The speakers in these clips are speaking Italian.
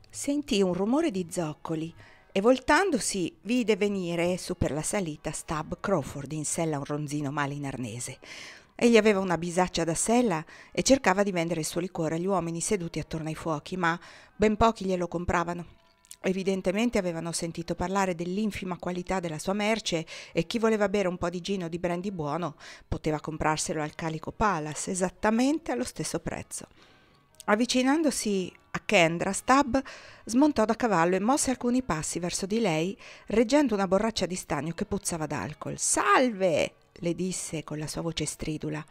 Sentì un rumore di zoccoli e voltandosi vide venire su per la salita Stab Crawford in sella a un ronzino male in arnese. Egli aveva una bisaccia da sella e cercava di vendere il suo liquore agli uomini seduti attorno ai fuochi, ma ben pochi glielo compravano. Evidentemente avevano sentito parlare dell'infima qualità della sua merce e chi voleva bere un po' di gin o di brandy buono poteva comprarselo al Calico Palace esattamente allo stesso prezzo. Avvicinandosi a Kendra, Stab smontò da cavallo e mosse alcuni passi verso di lei, reggendo una borraccia di stagno che puzzava d'alcol. «Salve!» le disse con la sua voce stridula.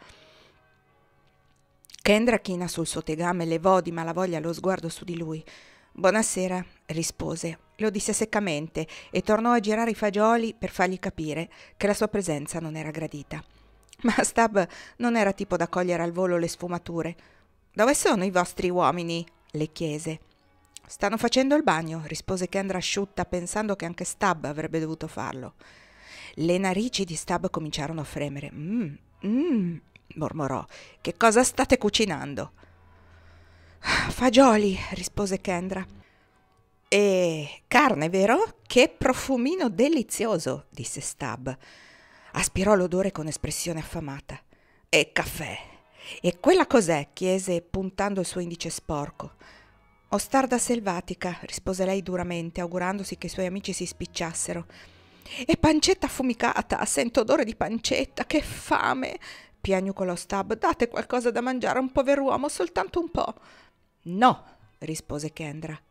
Kendra, china sul suo tegame, levò di malavoglia lo sguardo su di lui. «Buonasera», rispose. Lo disse seccamente e tornò a girare i fagioli per fargli capire che la sua presenza non era gradita. Ma Stab non era tipo da cogliere al volo le sfumature. «Dove sono i vostri uomini?» le chiese. «Stanno facendo il bagno», rispose Kendra asciutta, pensando che anche Stab avrebbe dovuto farlo. Le narici di Stab cominciarono a fremere. Mormorò. «Che cosa state cucinando?» «Fagioli», rispose Kendra. «E carne, vero? Che profumino delizioso», disse Stab. Aspirò l'odore con espressione affamata. «E caffè. E quella cos'è?» chiese, puntando il suo indice sporco. «Ostarda selvatica», rispose lei duramente, augurandosi che i suoi amici si spicciassero. «E pancetta affumicata, sento odore di pancetta, che fame!» piagnucolò Stab. «Date qualcosa da mangiare a un pover'uomo, soltanto un po'». «No», rispose Kendra.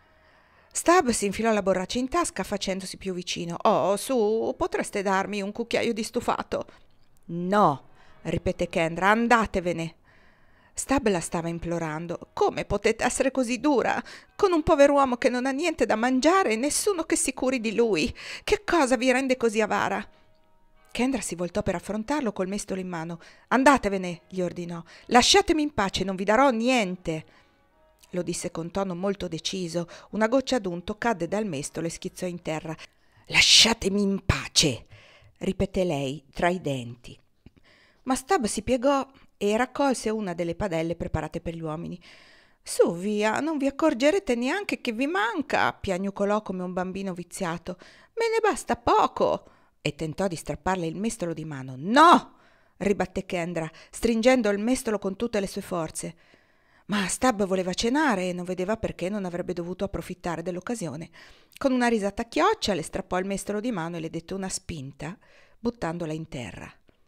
Stab si infilò la borraccia in tasca facendosi più vicino. «Oh, su, potreste darmi un cucchiaio di stufato?» «No», ripeté Kendra, «andatevene». Stab la stava implorando. «Come potete essere così dura? Con un pover'uomo che non ha niente da mangiare e nessuno che si curi di lui. Che cosa vi rende così avara?» Kendra si voltò per affrontarlo col mestolo in mano. «Andatevene», gli ordinò. «Lasciatemi in pace, non vi darò niente». Lo disse con tono molto deciso. Una goccia d'unto cadde dal mestolo e schizzò in terra. «Lasciatemi in pace», ripeté lei tra i denti. Ma Stab si piegò e raccolse una delle padelle preparate per gli uomini. «Su, via, non vi accorgerete neanche che vi manca», piagnucolò come un bambino viziato. «Me ne basta poco», e tentò di strapparle il mestolo di mano. «No!» ribatté Kendra, stringendo il mestolo con tutte le sue forze. Ma Stab voleva cenare e non vedeva perché non avrebbe dovuto approfittare dell'occasione. Con una risata chioccia le strappò il mestolo di mano e le dette una spinta, buttandola in terra.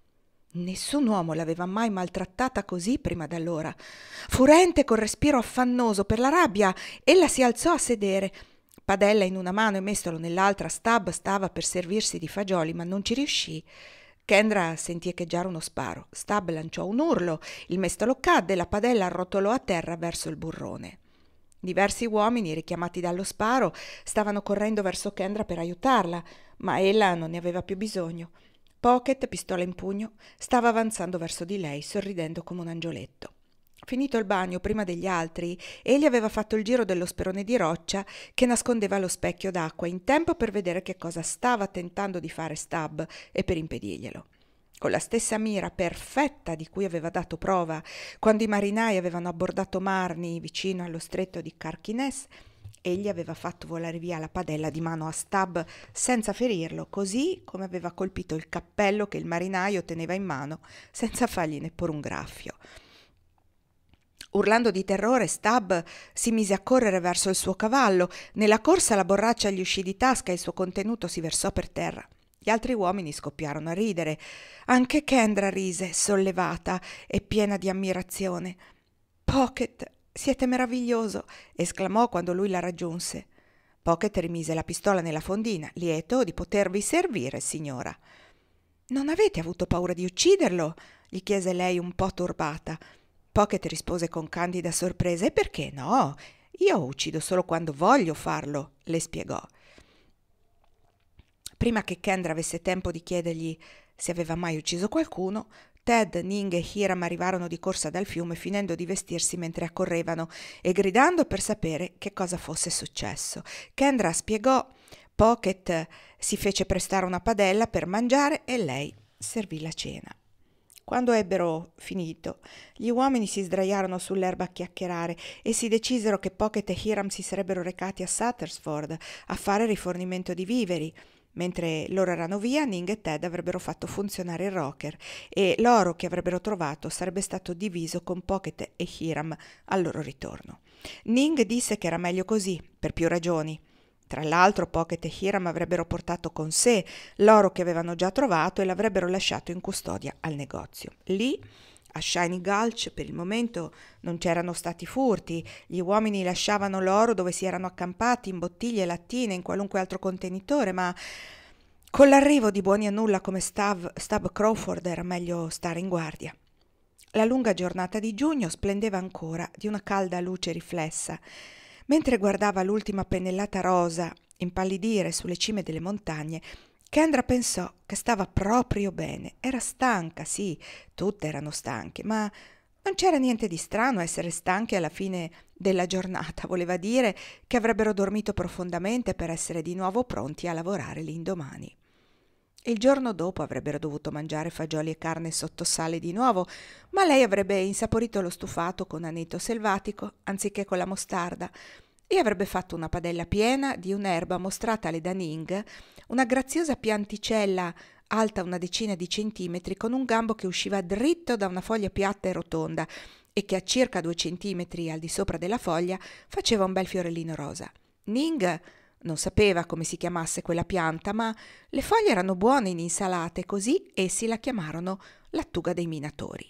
Nessun uomo l'aveva mai maltrattata così prima d'allora. Furente, col respiro affannoso per la rabbia, ella si alzò a sedere. Padella in una mano e mestolo nell'altra, Stab stava per servirsi di fagioli, ma non ci riuscì. Kendra sentì echeggiare uno sparo. Stab lanciò un urlo, il mestolo cadde e la padella arrotolò a terra verso il burrone. Diversi uomini, richiamati dallo sparo, stavano correndo verso Kendra per aiutarla, ma ella non ne aveva più bisogno. Pocket, pistola in pugno, stava avanzando verso di lei, sorridendo come un angioletto. Finito il bagno prima degli altri, egli aveva fatto il giro dello sperone di roccia che nascondeva lo specchio d'acqua, in tempo per vedere che cosa stava tentando di fare Stab e per impedirglielo. Con la stessa mira perfetta di cui aveva dato prova quando i marinai avevano abbordato Marni vicino allo stretto di Carquinez, egli aveva fatto volare via la padella di mano a Stab senza ferirlo, così come aveva colpito il cappello che il marinaio teneva in mano senza fargli neppure un graffio. Urlando di terrore, Stab si mise a correre verso il suo cavallo. Nella corsa la borraccia gli uscì di tasca e il suo contenuto si versò per terra. Gli altri uomini scoppiarono a ridere. Anche Kendra rise, sollevata e piena di ammirazione. «Pocket, siete meraviglioso!» esclamò quando lui la raggiunse. Pocket rimise la pistola nella fondina, lieto di potervi servire, signora. «Non avete avuto paura di ucciderlo?» gli chiese lei un po' turbata. Pocket rispose con candida sorpresa. «E perché no? Io uccido solo quando voglio farlo», le spiegò. Prima che Kendra avesse tempo di chiedergli se aveva mai ucciso qualcuno, Ted, Ning e Hiram arrivarono di corsa dal fiume, finendo di vestirsi mentre accorrevano e gridando per sapere che cosa fosse successo. Kendra spiegò, Pocket si fece prestare una padella per mangiare e lei servì la cena. Quando ebbero finito, gli uomini si sdraiarono sull'erba a chiacchierare e si decisero che Pocket e Hiram si sarebbero recati a Suttersford a fare rifornimento di viveri. Mentre loro erano via, Ning e Ted avrebbero fatto funzionare il rocker e l'oro che avrebbero trovato sarebbe stato diviso con Pocket e Hiram al loro ritorno. Ning disse che era meglio così, per più ragioni. Tra l'altro Pocket e Hiram avrebbero portato con sé l'oro che avevano già trovato e l'avrebbero lasciato in custodia al negozio. Lì, a Shiny Gulch, per il momento non c'erano stati furti, gli uomini lasciavano l'oro dove si erano accampati, in bottiglie, lattine, in qualunque altro contenitore, ma con l'arrivo di buoni a nulla come Stab Crawford era meglio stare in guardia. La lunga giornata di giugno splendeva ancora di una calda luce riflessa. Mentre guardava l'ultima pennellata rosa impallidire sulle cime delle montagne, Kendra pensò che stava proprio bene. Era stanca, sì, tutte erano stanche, ma non c'era niente di strano essere stanche alla fine della giornata. Voleva dire che avrebbero dormito profondamente per essere di nuovo pronti a lavorare l'indomani. Il giorno dopo avrebbero dovuto mangiare fagioli e carne sotto sale di nuovo, ma lei avrebbe insaporito lo stufato con aneto selvatico anziché con la mostarda e avrebbe fatto una padella piena di un'erba mostratale da Ning, una graziosa pianticella alta una decina di centimetri con un gambo che usciva dritto da una foglia piatta e rotonda e che a circa 2 centimetri al di sopra della foglia faceva un bel fiorellino rosa. Ning non sapeva come si chiamasse quella pianta, ma le foglie erano buone in insalate, così essi la chiamarono lattuga dei minatori.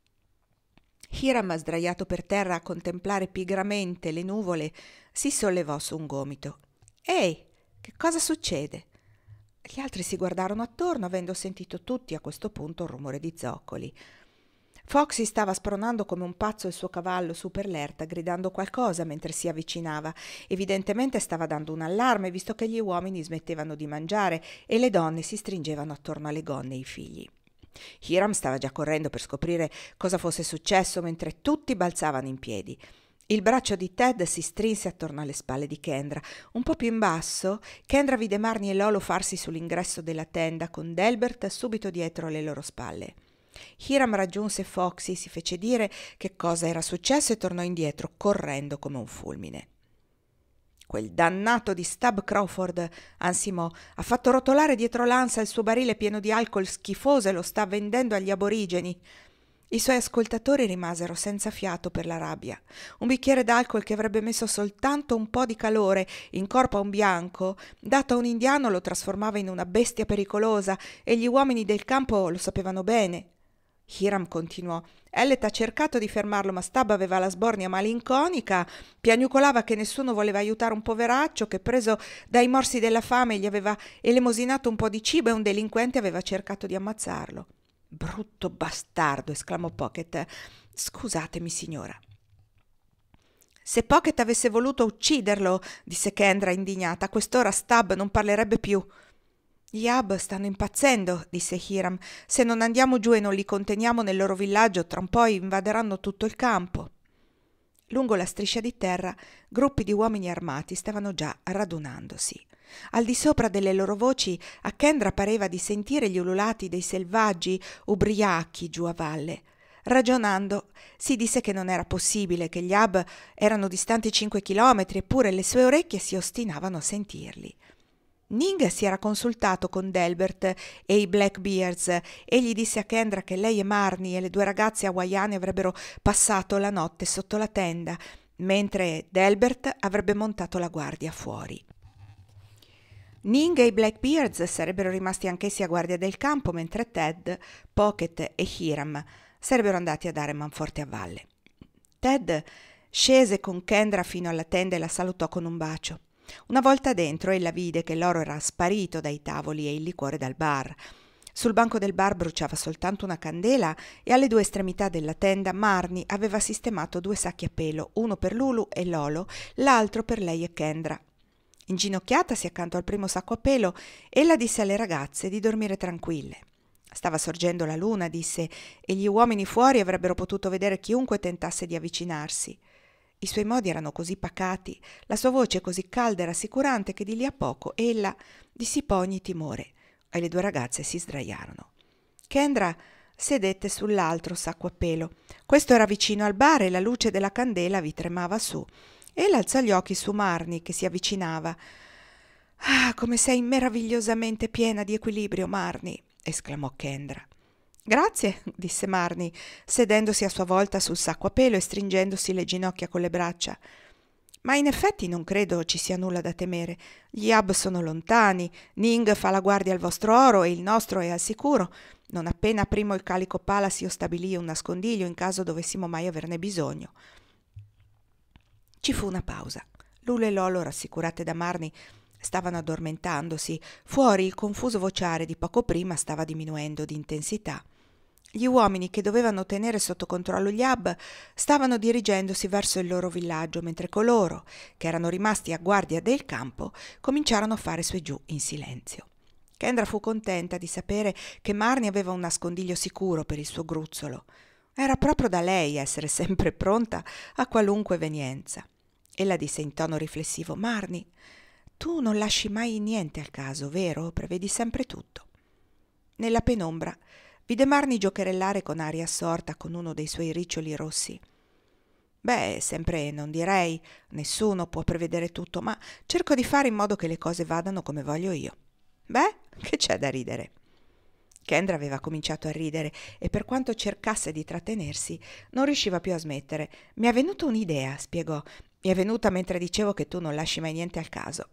Hiram, sdraiato per terra a contemplare pigramente le nuvole, si sollevò su un gomito. «Ehi, che cosa succede?» Gli altri si guardarono attorno, avendo sentito tutti a questo punto un rumore di zoccoli. Foxy stava spronando come un pazzo il suo cavallo su per l'erta, gridando qualcosa mentre si avvicinava. Evidentemente stava dando un allarme, visto che gli uomini smettevano di mangiare e le donne si stringevano attorno alle gonne e ai figli. Hiram stava già correndo per scoprire cosa fosse successo mentre tutti balzavano in piedi. Il braccio di Ted si strinse attorno alle spalle di Kendra. Un po' più in basso, Kendra vide Marnie e Lolo farsi sull'ingresso della tenda, con Delbert subito dietro le loro spalle. Hiram raggiunse Foxy, si fece dire che cosa era successo e tornò indietro, correndo come un fulmine. «Quel dannato di Stab Crawford», ansimò, «ha fatto rotolare dietro l'ansa il suo barile pieno di alcol schifoso e lo sta vendendo agli aborigeni». I suoi ascoltatori rimasero senza fiato per la rabbia. Un bicchiere d'alcol che avrebbe messo soltanto un po' di calore in corpo a un bianco, dato a un indiano, lo trasformava in una bestia pericolosa e gli uomini del campo lo sapevano bene. Hiram continuò. Ellet ha cercato di fermarlo, ma Stab aveva la sbornia malinconica, piagnucolava che nessuno voleva aiutare un poveraccio che, preso dai morsi della fame, gli aveva elemosinato un po' di cibo e un delinquente aveva cercato di ammazzarlo. «Brutto bastardo!» esclamò Pocket. «Scusatemi, signora». «Se Pocket avesse voluto ucciderlo», disse Kendra indignata, «a quest'ora Stab non parlerebbe più». «Gli Hub stanno impazzendo», disse Hiram. «Se non andiamo giù e non li conteniamo nel loro villaggio, tra un po' invaderanno tutto il campo». Lungo la striscia di terra, gruppi di uomini armati stavano già radunandosi. Al di sopra delle loro voci, a Kendra pareva di sentire gli ululati dei selvaggi ubriachi giù a valle. Ragionando, si disse che non era possibile, che gli Hub erano distanti 5 chilometri, eppure le sue orecchie si ostinavano a sentirli. Ning si era consultato con Delbert e i Blackbeards e gli disse a Kendra che lei e Marnie e le 2 ragazze hawaiane avrebbero passato la notte sotto la tenda, mentre Delbert avrebbe montato la guardia fuori. Ning e i Blackbeards sarebbero rimasti anch'essi a guardia del campo, mentre Ted, Pocket e Hiram sarebbero andati a dare manforte a valle. Ted scese con Kendra fino alla tenda e la salutò con un bacio. Una volta dentro, ella vide che l'oro era sparito dai tavoli e il liquore dal bar. Sul banco del bar bruciava soltanto una candela e alle 2 estremità della tenda Marnie aveva sistemato 2 sacchi a pelo, uno per Lulu e Lolo, l'altro per lei e Kendra. Inginocchiatasi accanto al primo sacco a pelo, ella disse alle ragazze di dormire tranquille. Stava sorgendo la luna, disse, e gli uomini fuori avrebbero potuto vedere chiunque tentasse di avvicinarsi. I suoi modi erano così pacati, la sua voce così calda e rassicurante che di lì a poco ella dissipò ogni timore e le 2 ragazze si sdraiarono. Kendra Sedette sull'altro sacco a pelo. Questo era vicino al bar e la luce della candela vi tremava su. Ella alzò gli occhi su Marnie che si avvicinava. «Ah, come sei meravigliosamente piena di equilibrio, Marnie!» esclamò Kendra. «Grazie», disse Marnie, sedendosi a sua volta sul sacco a pelo e stringendosi le ginocchia con le braccia. «Ma in effetti non credo ci sia nulla da temere. Gli Hub sono lontani, Ning fa la guardia al vostro oro e il nostro è al sicuro. Non appena aprimo il Calico Palace io stabilii un nascondiglio in caso dovessimo mai averne bisogno». Ci fu una pausa. Lulu e Lolo, rassicurate da Marnie, stavano addormentandosi. Fuori il confuso vociare di poco prima stava diminuendo di intensità. Gli uomini che dovevano tenere sotto controllo gli Hub stavano dirigendosi verso il loro villaggio, mentre coloro che erano rimasti a guardia del campo cominciarono a fare su e giù in silenzio. Kendra fu contenta di sapere che Marnie aveva un nascondiglio sicuro per il suo gruzzolo. Era proprio da lei essere sempre pronta a qualunque evenienza. Ella disse in tono riflessivo: «Marnie, tu non lasci mai niente al caso, vero? Prevedi sempre tutto». Nella penombra vide Marnie giocherellare con aria assorta con uno dei suoi riccioli rossi. «Beh, sempre non direi, nessuno può prevedere tutto, ma cerco di fare in modo che le cose vadano come voglio io». «Beh, che c'è da ridere?» Kendra aveva cominciato a ridere e per quanto cercasse di trattenersi non riusciva più a smettere. «Mi è venuta un'idea», spiegò. «Mi è venuta mentre dicevo che tu non lasci mai niente al caso».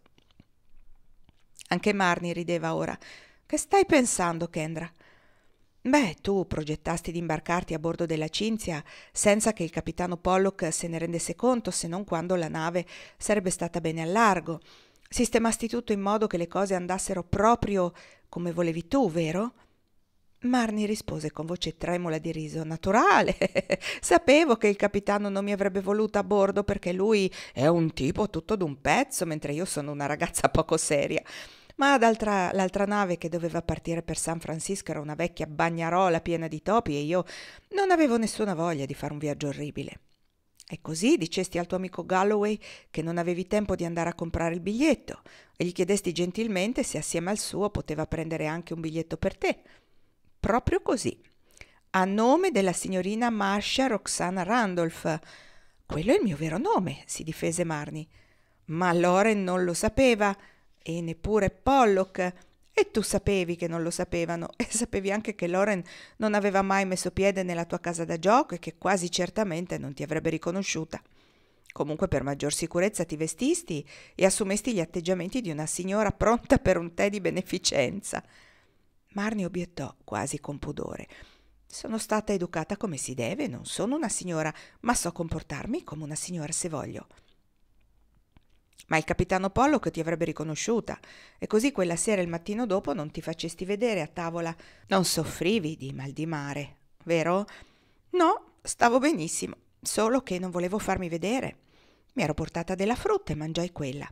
Anche Marnie rideva ora. «Che stai pensando, Kendra?» «Beh, tu progettasti di imbarcarti a bordo della Cinzia senza che il capitano Pollock se ne rendesse conto, se non quando la nave sarebbe stata bene al largo. Sistemasti tutto in modo che le cose andassero proprio come volevi tu, vero?» Marnie rispose con voce tremula di riso: «Naturale! Sapevo che il capitano non mi avrebbe voluto a bordo perché lui è un tipo tutto d'un pezzo, mentre io sono una ragazza poco seria. Ma l'altra nave che doveva partire per San Francisco era una vecchia bagnarola piena di topi e io non avevo nessuna voglia di fare un viaggio orribile. E così dicesti al tuo amico Galloway che non avevi tempo di andare a comprare il biglietto e gli chiedesti gentilmente se assieme al suo poteva prendere anche un biglietto per te. Proprio così, a nome della signorina Marcia Roxana Randolph». «Quello è il mio vero nome», si difese Marnie. «Ma Loren non lo sapeva e neppure Pollock. E tu sapevi che non lo sapevano e sapevi anche che Loren non aveva mai messo piede nella tua casa da gioco e che quasi certamente non ti avrebbe riconosciuta. Comunque per maggior sicurezza ti vestisti e assumesti gli atteggiamenti di una signora pronta per un tè di beneficenza». Marnie obiettò quasi con pudore: «Sono stata educata come si deve, non sono una signora, ma so comportarmi come una signora se voglio». «Ma il capitano Pollock ti avrebbe riconosciuta e così quella sera il mattino dopo non ti facesti vedere a tavola. Non soffrivi di mal di mare, vero?» «No, stavo benissimo, solo che non volevo farmi vedere. Mi ero portata della frutta e mangiai quella».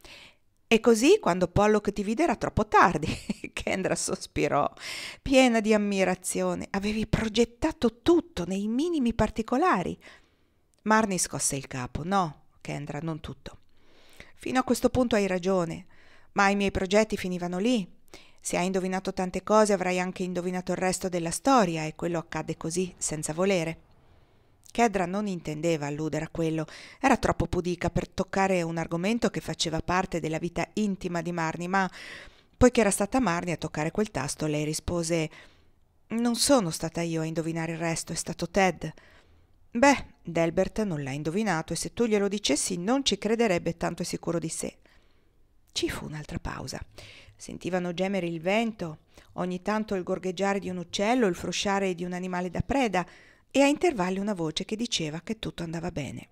«E così, quando Pollock ti vide era troppo tardi». Kendra sospirò, piena di ammirazione. «Avevi progettato tutto nei minimi particolari». Marnie scosse il capo. «No, Kendra, non tutto. Fino a questo punto hai ragione, ma i miei progetti finivano lì. Se hai indovinato tante cose avrai anche indovinato il resto della storia e quello accadde così, senza volere». Kendra non intendeva alludere a quello, era troppo pudica per toccare un argomento che faceva parte della vita intima di Marnie, ma poiché era stata Marnie a toccare quel tasto, lei rispose: «Non sono stata io a indovinare il resto, è stato Ted». «Beh, Delbert non l'ha indovinato e se tu glielo dicessi non ci crederebbe, tanto è sicuro di sé». Ci fu un'altra pausa. Sentivano gemere il vento, ogni tanto il gorgheggiare di un uccello, il frusciare di un animale da preda e a intervalli una voce che diceva che tutto andava bene.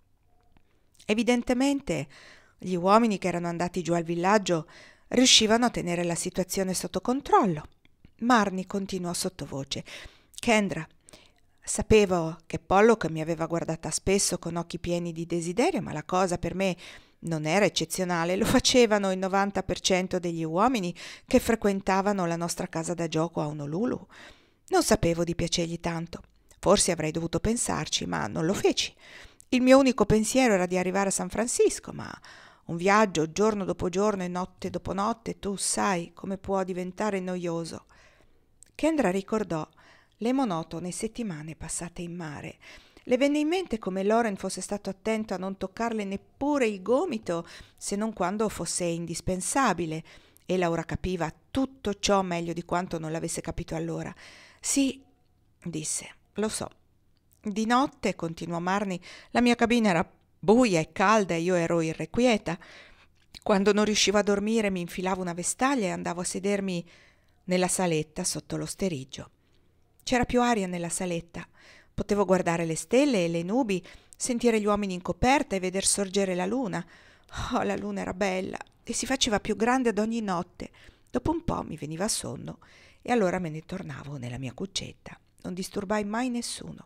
Evidentemente gli uomini che erano andati giù al villaggio riuscivano a tenere la situazione sotto controllo. Marnie continuò sottovoce: «Kendra, sapevo che Pollock mi aveva guardata spesso con occhi pieni di desiderio, ma la cosa per me non era eccezionale. Lo facevano il 90% degli uomini che frequentavano la nostra casa da gioco a Honolulu. Non sapevo di piacergli tanto. Forse avrei dovuto pensarci, ma non lo feci. Il mio unico pensiero era di arrivare a San Francisco, ma un viaggio giorno dopo giorno e notte dopo notte, tu sai come può diventare noioso». Kendra ricordò le monotone settimane passate in mare. Le venne in mente come Loren fosse stato attento a non toccarle neppure il gomito, se non quando fosse indispensabile, e Laura capiva tutto ciò meglio di quanto non l'avesse capito allora. «Sì», disse, «lo so. Di notte», continuò Marnie, «la mia cabina era buia e calda e io ero irrequieta. Quando non riuscivo a dormire mi infilavo una vestaglia e andavo a sedermi nella saletta sotto l'osterigio. C'era più aria nella saletta. Potevo guardare le stelle e le nubi, sentire gli uomini in coperta e veder sorgere la luna. Oh, la luna era bella e si faceva più grande ad ogni notte. Dopo un po' mi veniva sonno e allora me ne tornavo nella mia cuccetta. Non disturbai mai nessuno».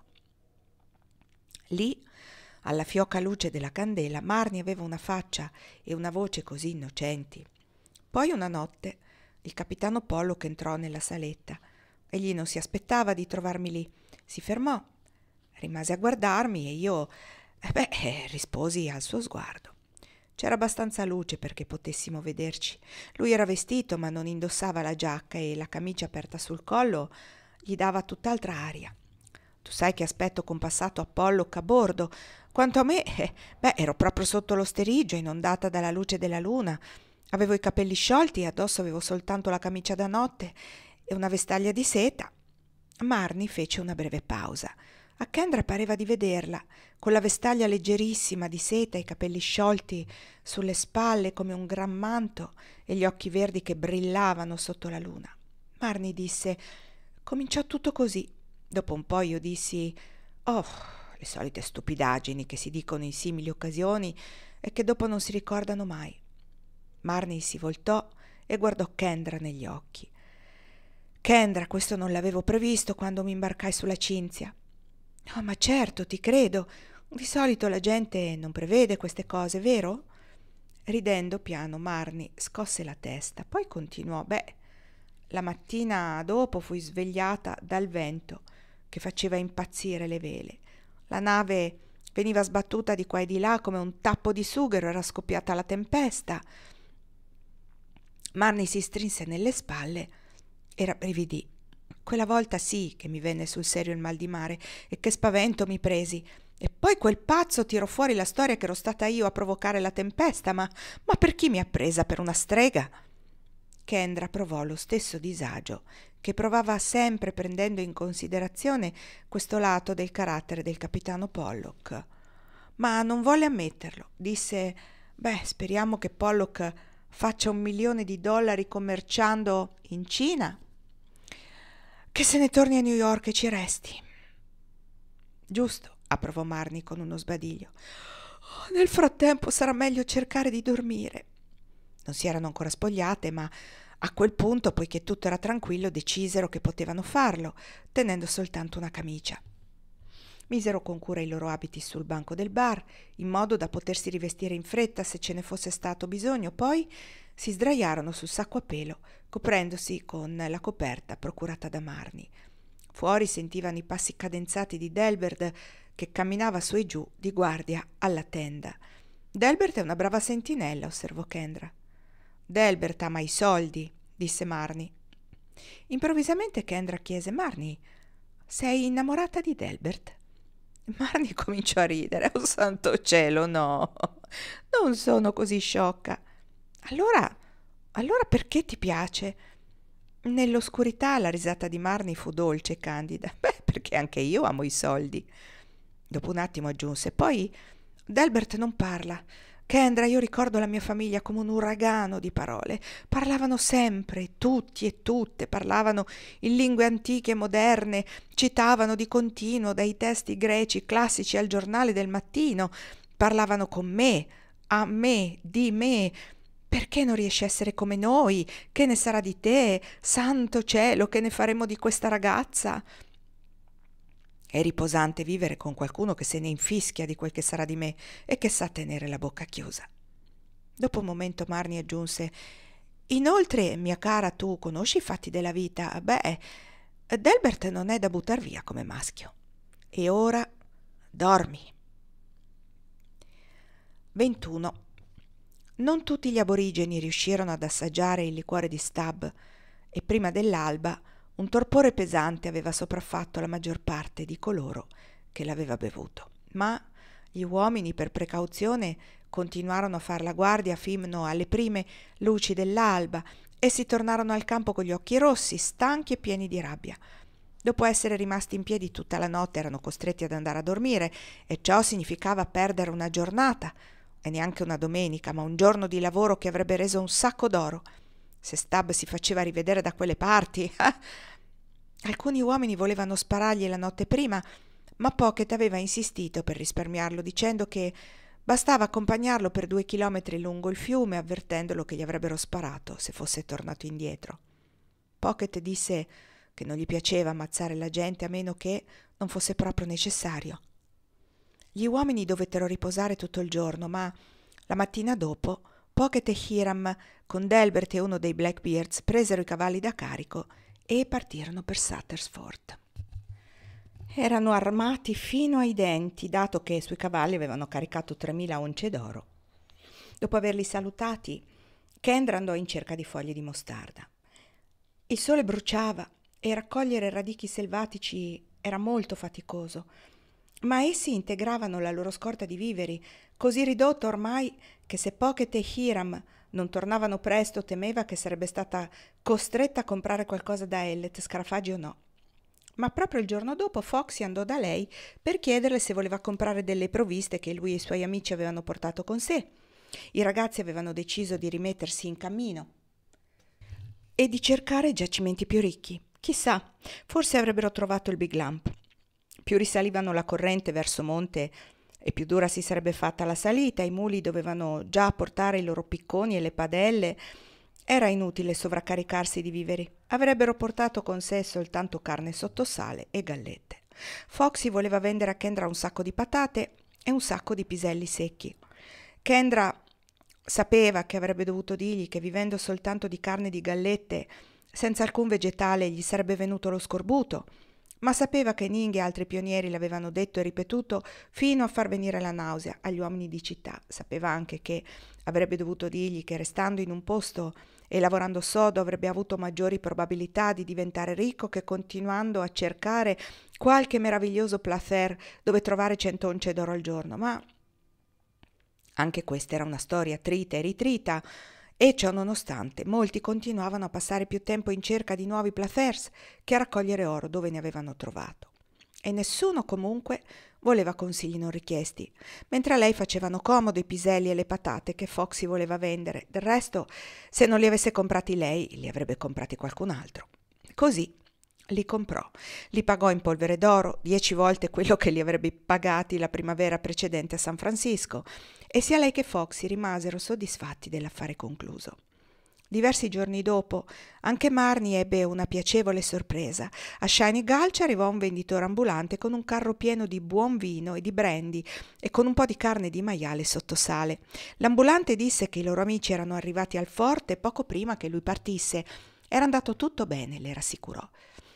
Lì, alla fioca luce della candela, Marnie aveva una faccia e una voce così innocenti. Poi una notte il capitano Pollock entrò nella saletta. Egli non si aspettava di trovarmi lì. Si fermò, rimase a guardarmi e io, risposi al suo sguardo. C'era abbastanza luce perché potessimo vederci. Lui era vestito, ma non indossava la giacca e la camicia aperta sul collo gli dava tutt'altra aria. Tu sai che aspetto compassato a Pollock a bordo. Quanto a me, ero proprio sotto l'osterigio, inondata dalla luce della luna. Avevo i capelli sciolti e addosso avevo soltanto la camicia da notte e una vestaglia di seta. Marnie fece una breve pausa. A Kendra pareva di vederla, con la vestaglia leggerissima di seta e i capelli sciolti sulle spalle come un gran manto e gli occhi verdi che brillavano sotto la luna. Marnie disse: «Cominciò tutto così». Dopo un po' io dissi: «Oh, le solite stupidaggini che si dicono in simili occasioni e che dopo non si ricordano mai». Marnie si voltò e guardò Kendra negli occhi. «Kendra, questo non l'avevo previsto quando mi imbarcai sulla Cinzia». «Oh, ma certo, ti credo. Di solito la gente non prevede queste cose, vero?» Ridendo piano, Marnie scosse la testa, poi continuò: la mattina dopo fui svegliata dal vento che faceva impazzire le vele. La nave veniva sbattuta di qua e di là come un tappo di sughero, era scoppiata la tempesta». Marnie si strinse nelle spalle e rabbrividì. Quella volta sì che mi venne sul serio il mal di mare e che spavento mi presi. E poi quel pazzo tirò fuori la storia che ero stata io a provocare la tempesta, ma per chi mi ha presa? Per una strega? Kendra provò lo stesso disagio che provava sempre prendendo in considerazione questo lato del carattere del capitano Pollock. Ma non volle ammetterlo. Disse: «Speriamo che Pollock faccia $1 milione commerciando in Cina. Che se ne torni a New York e ci resti». «Giusto», approvò Marnie con uno sbadiglio. «Nel frattempo sarà meglio cercare di dormire». Non si erano ancora spogliate, ma a quel punto, poiché tutto era tranquillo, decisero che potevano farlo, tenendo soltanto una camicia. Misero con cura i loro abiti sul banco del bar, in modo da potersi rivestire in fretta se ce ne fosse stato bisogno, poi si sdraiarono sul sacco a pelo, coprendosi con la coperta procurata da Marnie. Fuori sentivano i passi cadenzati di Delbert, che camminava su e giù di guardia alla tenda. «Delbert è una brava sentinella», osservò Kendra. «Delbert ama i soldi», disse Marnie. Improvvisamente Kendra chiese: «Marnie, sei innamorata di Delbert?» Marnie cominciò a ridere. «Oh santo cielo, no, non sono così sciocca». Allora perché ti piace?» Nell'oscurità la risata di Marnie fu dolce e candida. «Perché anche io amo i soldi». Dopo un attimo aggiunse: «Poi Delbert non parla. Kendra, io ricordo la mia famiglia come un uragano di parole. Parlavano sempre, tutti e tutte, parlavano in lingue antiche e moderne, citavano di continuo dai testi greci classici al giornale del mattino, parlavano con me, a me, di me. Perché non riesci a essere come noi? Che ne sarà di te? Santo cielo, che ne faremo di questa ragazza?» È riposante vivere con qualcuno che se ne infischia di quel che sarà di me e che sa tenere la bocca chiusa. Dopo un momento Marnie aggiunse: «Inoltre, mia cara, tu conosci i fatti della vita? Delbert non è da buttar via come maschio. E ora dormi». 21. Non tutti gli aborigeni riuscirono ad assaggiare il liquore di Stubb e prima dell'alba Un torpore pesante aveva sopraffatto la maggior parte di coloro che l'aveva bevuto, ma gli uomini, per precauzione, continuarono a far la guardia fino alle prime luci dell'alba e si tornarono al campo con gli occhi rossi, stanchi e pieni di rabbia. Dopo essere rimasti in piedi tutta la notte erano costretti ad andare a dormire, e ciò significava perdere una giornata, e neanche una domenica, ma un giorno di lavoro che avrebbe reso un sacco d'oro. Se Stab si faceva rivedere da quelle parti. Alcuni uomini volevano sparargli la notte prima, ma Pocket aveva insistito per risparmiarlo, dicendo che bastava accompagnarlo per 2 chilometri lungo il fiume, avvertendolo che gli avrebbero sparato se fosse tornato indietro. Pocket disse che non gli piaceva ammazzare la gente a meno che non fosse proprio necessario. Gli uomini dovettero riposare tutto il giorno, ma la mattina dopo Pocket e Hiram, con Delbert e uno dei Blackbeards, presero i cavalli da carico e partirono per Suttersford. Erano armati fino ai denti, dato che sui cavalli avevano caricato 3.000 once d'oro. Dopo averli salutati, Kendra andò in cerca di foglie di mostarda. Il sole bruciava e raccogliere radichi selvatici era molto faticoso, ma essi integravano la loro scorta di viveri, così ridotta ormai che se Pocket e Hiram non tornavano presto temeva che sarebbe stata costretta a comprare qualcosa da Ellet, scarafaggi o no. Ma proprio il giorno dopo Foxy andò da lei per chiederle se voleva comprare delle provviste che lui e i suoi amici avevano portato con sé. I ragazzi avevano deciso di rimettersi in cammino e di cercare giacimenti più ricchi. Chissà, forse avrebbero trovato il Big Lump. Più risalivano la corrente verso monte e più dura si sarebbe fatta la salita. I muli dovevano già portare i loro picconi e le padelle. Era inutile sovraccaricarsi di viveri. Avrebbero portato con sé soltanto carne sotto sale e gallette. Foxy voleva vendere a Kendra un sacco di patate e un sacco di piselli secchi. Kendra sapeva che avrebbe dovuto dirgli che vivendo soltanto di carne e di gallette, senza alcun vegetale, gli sarebbe venuto lo scorbuto, ma sapeva che Ning e altri pionieri l'avevano detto e ripetuto fino a far venire la nausea agli uomini di città. Sapeva anche che avrebbe dovuto dirgli che restando in un posto e lavorando sodo avrebbe avuto maggiori probabilità di diventare ricco che continuando a cercare qualche meraviglioso placer dove trovare 100 once d'oro al giorno. Ma anche questa era una storia trita e ritrita, e ciò nonostante molti continuavano a passare più tempo in cerca di nuovi placers che a raccogliere oro dove ne avevano trovato. E nessuno comunque voleva consigli non richiesti, mentre a lei facevano comodo i piselli e le patate che Foxy voleva vendere. Del resto, se non li avesse comprati lei, li avrebbe comprati qualcun altro. Così li comprò, li pagò in polvere d'oro, 10 volte quello che li avrebbe pagati la primavera precedente a San Francisco, e sia lei che Foxy rimasero soddisfatti dell'affare concluso. Diversi giorni dopo, anche Marnie ebbe una piacevole sorpresa. A Shiny Gulch arrivò un venditore ambulante con un carro pieno di buon vino e di brandy e con un po' di carne di maiale sotto sale. L'ambulante disse che i loro amici erano arrivati al forte poco prima che lui partisse. Era andato tutto bene, le rassicurò.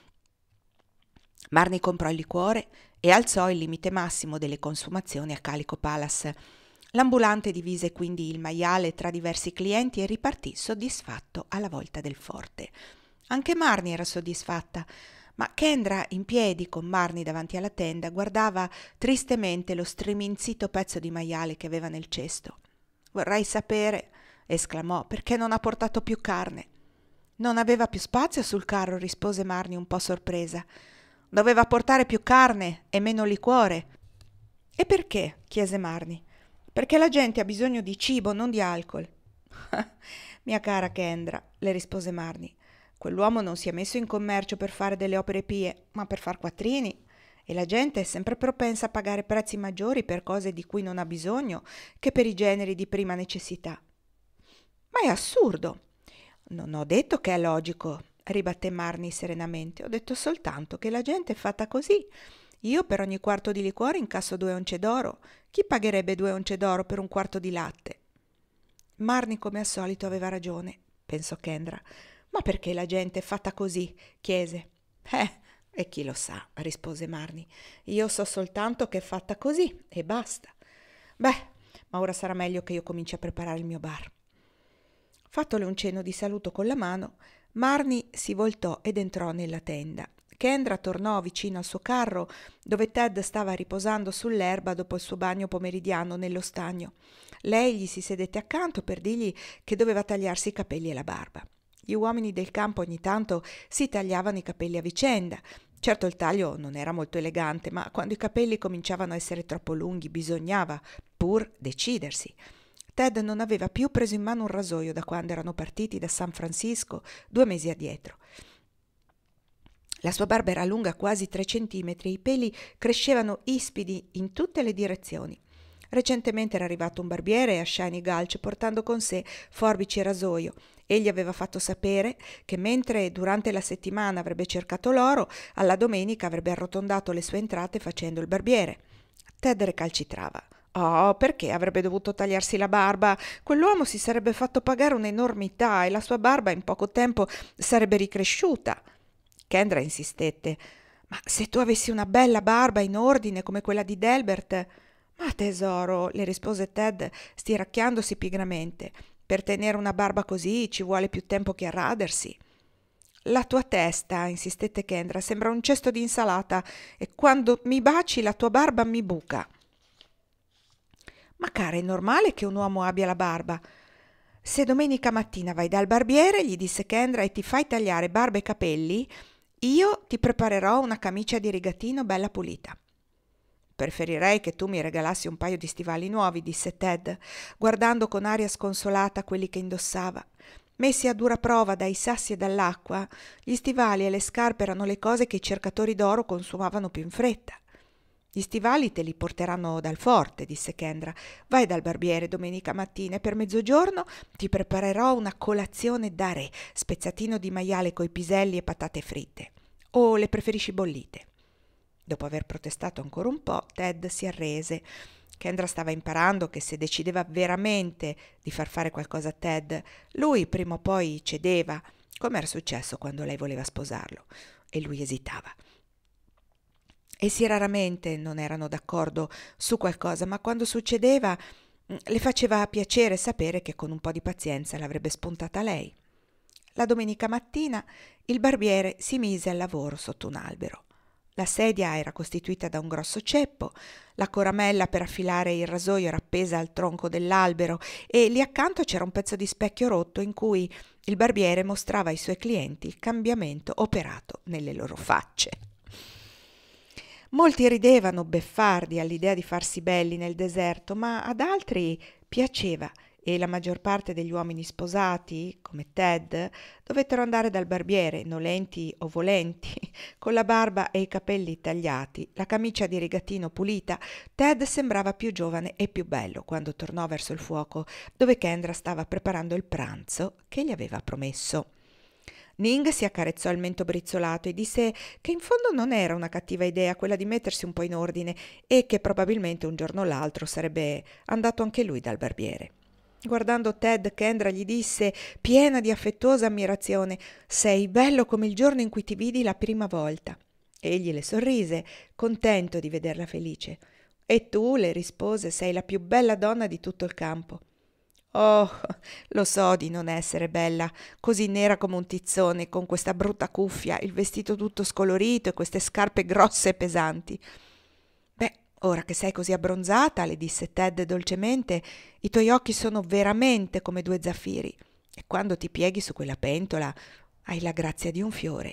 Marnie comprò il liquore e alzò il limite massimo delle consumazioni a Calico Palace. L'ambulante divise quindi il maiale tra diversi clienti e ripartì soddisfatto alla volta del forte. Anche Marnie era soddisfatta, ma Kendra, in piedi con Marnie davanti alla tenda, guardava tristemente lo striminzito pezzo di maiale che aveva nel cesto. «Vorrei sapere», esclamò, «perché non ha portato più carne». «Non aveva più spazio sul carro», rispose Marnie un po' sorpresa. «Doveva portare più carne e meno liquore». «E perché?» chiese Marnie. «Perché la gente ha bisogno di cibo, non di alcol». «Mia cara Kendra», le rispose Marnie, «quell'uomo non si è messo in commercio per fare delle opere pie, ma per far quattrini, e la gente è sempre propensa a pagare prezzi maggiori per cose di cui non ha bisogno che per i generi di prima necessità». «Ma è assurdo». «Non ho detto che è logico», ribatté Marnie serenamente, «ho detto soltanto che la gente è fatta così. Io per ogni quarto di liquore incasso 2 once d'oro. Chi pagherebbe 2 once d'oro per un quarto di latte?» Marnie, come al solito, aveva ragione, pensò Kendra. «Ma perché la gente è fatta così?» chiese. E chi lo sa», rispose Marnie. «Io so soltanto che è fatta così e basta. Beh, ma ora sarà meglio che io cominci a preparare il mio bar». Fattole un cenno di saluto con la mano, Marnie si voltò ed entrò nella tenda. Kendra tornò vicino al suo carro, dove Ted stava riposando sull'erba dopo il suo bagno pomeridiano nello stagno. Lei gli si sedette accanto per dirgli che doveva tagliarsi i capelli e la barba. Gli uomini del campo ogni tanto si tagliavano i capelli a vicenda. Certo il taglio non era molto elegante, ma quando i capelli cominciavano a essere troppo lunghi bisognava pur decidersi. Ted non aveva più preso in mano un rasoio da quando erano partiti da San Francisco 2 mesi addietro. La sua barba era lunga quasi 3 centimetri, i peli crescevano ispidi in tutte le direzioni. Recentemente era arrivato un barbiere a Shiny Gulch portando con sé forbici e rasoio. Egli aveva fatto sapere che mentre durante la settimana avrebbe cercato l'oro, alla domenica avrebbe arrotondato le sue entrate facendo il barbiere. Ted recalcitrava. Oh, perché avrebbe dovuto tagliarsi la barba? Quell'uomo si sarebbe fatto pagare un'enormità e la sua barba in poco tempo sarebbe ricresciuta. Kendra insistette. Ma se tu avessi una bella barba in ordine come quella di Delbert. Ma tesoro, le rispose Ted, stiracchiandosi pigramente. Per tenere una barba così ci vuole più tempo che a radersi. La tua testa, insistette Kendra, sembra un cesto di insalata e quando mi baci la tua barba mi buca. Ma cara, è normale che un uomo abbia la barba. Se domenica mattina vai dal barbiere, gli disse Kendra, e ti fai tagliare barba e capelli, io ti preparerò una camicia di rigatino bella pulita. Preferirei che tu mi regalassi un paio di stivali nuovi, disse Ted, guardando con aria sconsolata quelli che indossava. Messi a dura prova dai sassi e dall'acqua, gli stivali e le scarpe erano le cose che i cercatori d'oro consumavano più in fretta. Gli stivali te li porteranno dal forte, disse Kendra. Vai dal barbiere domenica mattina e per mezzogiorno ti preparerò una colazione da re, spezzatino di maiale coi piselli e patate fritte. O le preferisci bollite? Dopo aver protestato ancora un po', Ted si arrese. Kendra stava imparando che se decideva veramente di far fare qualcosa a Ted, lui prima o poi cedeva, come era successo quando lei voleva sposarlo, e lui esitava. Essi raramente non erano d'accordo su qualcosa, ma quando succedeva le faceva piacere sapere che con un po' di pazienza l'avrebbe spuntata lei. La domenica mattina il barbiere si mise al lavoro sotto un albero. La sedia era costituita da un grosso ceppo, la coramella per affilare il rasoio era appesa al tronco dell'albero e lì accanto c'era un pezzo di specchio rotto in cui il barbiere mostrava ai suoi clienti il cambiamento operato nelle loro facce. Molti ridevano beffardi all'idea di farsi belli nel deserto, ma ad altri piaceva e la maggior parte degli uomini sposati, come Ted, dovettero andare dal barbiere, nolenti o volenti, con la barba e i capelli tagliati, la camicia di rigatino pulita. Ted sembrava più giovane e più bello quando tornò verso il fuoco, dove Kendra stava preparando il pranzo che gli aveva promesso. Ning si accarezzò il mento brizzolato e disse che in fondo non era una cattiva idea quella di mettersi un po' in ordine e che probabilmente un giorno o l'altro sarebbe andato anche lui dal barbiere. Guardando Ted, Kendra gli disse, piena di affettuosa ammirazione, «Sei bello come il giorno in cui ti vidi la prima volta». Egli le sorrise, contento di vederla felice. «E tu», le rispose, «sei la più bella donna di tutto il campo». «Oh, lo so di non essere bella, così nera come un tizzone, con questa brutta cuffia, il vestito tutto scolorito e queste scarpe grosse e pesanti». «Beh, ora che sei così abbronzata», le disse Ted dolcemente, «i tuoi occhi sono veramente come 2 zaffiri e quando ti pieghi su quella pentola hai la grazia di un fiore».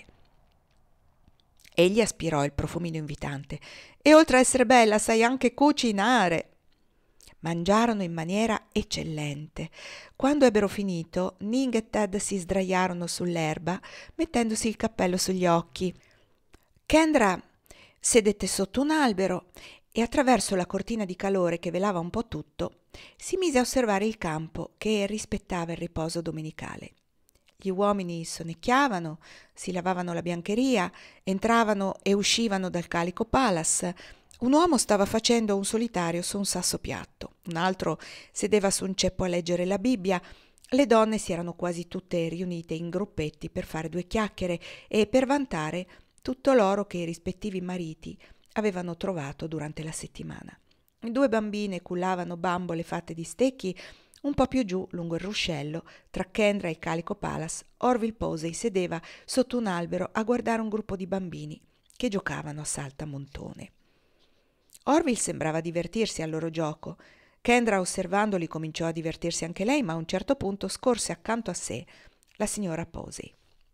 Egli aspirò il profumino invitante. «E oltre a essere bella sai anche cucinare». Mangiarono in maniera eccellente. Quando ebbero finito, Ning e Ted si sdraiarono sull'erba, mettendosi il cappello sugli occhi. Kendra sedette sotto un albero e attraverso la cortina di calore che velava un po' tutto, si mise a osservare il campo che rispettava il riposo domenicale. Gli uomini sonnecchiavano, si lavavano la biancheria, entravano e uscivano dal Calico Palace. Un uomo stava facendo un solitario su un sasso piatto, un altro sedeva su un ceppo a leggere la Bibbia. Le donne si erano quasi tutte riunite in gruppetti per fare 2 chiacchiere e per vantare tutto l'oro che i rispettivi mariti avevano trovato durante la settimana. 2 bambine cullavano bambole fatte di stecchi, Un po' più giù, lungo il ruscello, tra Kendra e il Calico Palace, Orville Posey sedeva sotto un albero a guardare un gruppo di bambini che giocavano a saltamontone. Orville sembrava divertirsi al loro gioco. Kendra, osservandoli, cominciò a divertirsi anche lei, ma a un certo punto scorse accanto a sé la signora Posey.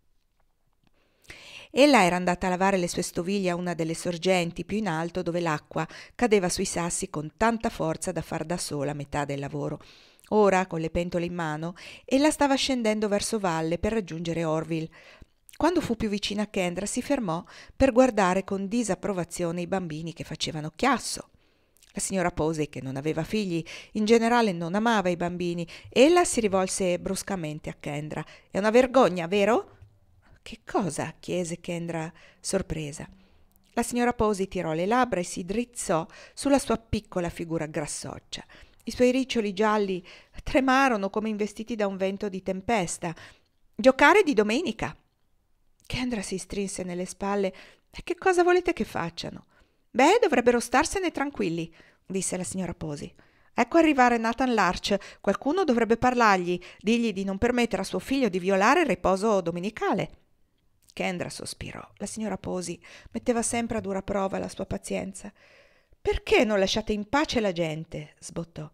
Ella era andata a lavare le sue stoviglie a una delle sorgenti più in alto, dove l'acqua cadeva sui sassi con tanta forza da far da sola metà del lavoro. Ora, con le pentole in mano, ella stava scendendo verso valle per raggiungere Orville. Quando fu più vicina a Kendra, si fermò per guardare con disapprovazione i bambini che facevano chiasso. La signora Posey, che non aveva figli, in generale non amava i bambini. Ella si rivolse bruscamente a Kendra. «È una vergogna, vero?» «Che cosa?» chiese Kendra, sorpresa. La signora Posey tirò le labbra e si drizzò sulla sua piccola figura grassoccia. I suoi riccioli gialli tremarono come investiti da un vento di tempesta. «Giocare di domenica!» Kendra si strinse nelle spalle. «E che cosa volete che facciano?» «Beh, dovrebbero starsene tranquilli», disse la signora Posey. «Ecco arrivare Nathan Larch. Qualcuno dovrebbe parlargli, dirgli di non permettere a suo figlio di violare il riposo domenicale». Kendra sospirò. La signora Posey metteva sempre a dura prova la sua pazienza. «Perché non lasciate in pace la gente?» sbottò.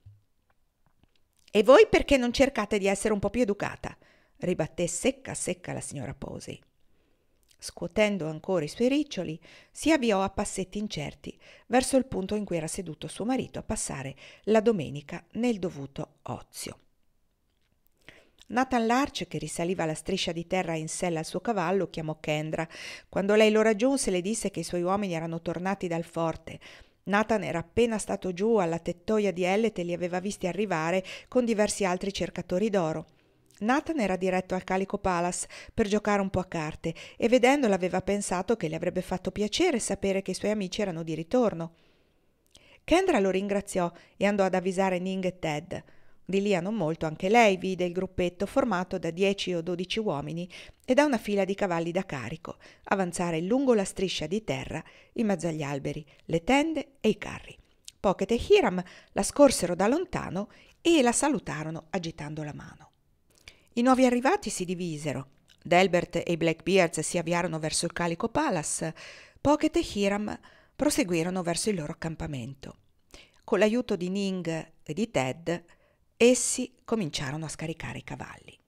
«E voi perché non cercate di essere un po' più educata?» ribatté secca la signora Posey. Scuotendo ancora i suoi riccioli, si avviò a passetti incerti verso il punto in cui era seduto suo marito a passare la domenica nel dovuto ozio. Nathan Larch, che risaliva la striscia di terra in sella al suo cavallo, chiamò Kendra. Quando lei lo raggiunse, le disse che i suoi uomini erano tornati dal forte. Nathan era appena stato giù alla tettoia di Ellet e li aveva visti arrivare con diversi altri cercatori d'oro. Nathan era diretto al Calico Palace per giocare un po' a carte e vedendola aveva pensato che le avrebbe fatto piacere sapere che i suoi amici erano di ritorno. Kendra lo ringraziò e andò ad avvisare Ning e Ted. Di lì a non molto anche lei vide il gruppetto formato da 10 o 12 uomini e da una fila di cavalli da carico avanzare lungo la striscia di terra in mezzo agli alberi, le tende e i carri. Pocket e Hiram la scorsero da lontano e la salutarono agitando la mano. I nuovi arrivati si divisero. Delbert e i Blackbeards si avviarono verso il Calico Palace. Pocket e Hiram proseguirono verso il loro accampamento. Con l'aiuto di Ning e di Ted, essi cominciarono a scaricare i cavalli.